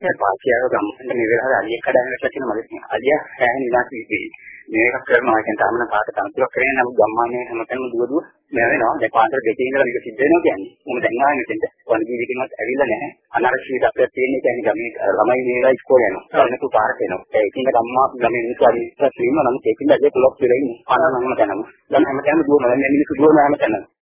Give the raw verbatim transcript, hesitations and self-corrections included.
පාසියාව ගම්මන්ට මේ වෙලාවේ අලියෙක් කඩන්න කියලා මගේ අලියා හැම නිදාස් වීදී මේක කරනවා කියන තරමන පාට තනතුරක් කරේ නම් ගම්මානේ හැමතැනම දුව දුව මැවෙනවා. දැන් පාන්දර දෙකේ ඉඳලා මේක සිද්ධ වෙනවා කියන්නේ. මොකද දැන් ආයෙ මෙතෙන්ට වනජීවිතෙන්වත් ඇවිල්ලා නැහැ. අනර්ශීත අපිට තියෙන්නේ කියන්නේ ගමේ ළමයි මේලා ඉස්කෝලේ යනවා. අන්නතු පාරට එනවා. ඒ ඉතින් ගම්මා ගමේ මිනිස්සු අරි ඉස්සත් වීම නම් ඒකින්ද ඒ ක්ලොක් වෙලා ඉන්නේ. අන්න නම් තනම. දැන් හැමතැනම දුවනවා. දැන් මිනිස්සු දුවනවා හැමතැනම.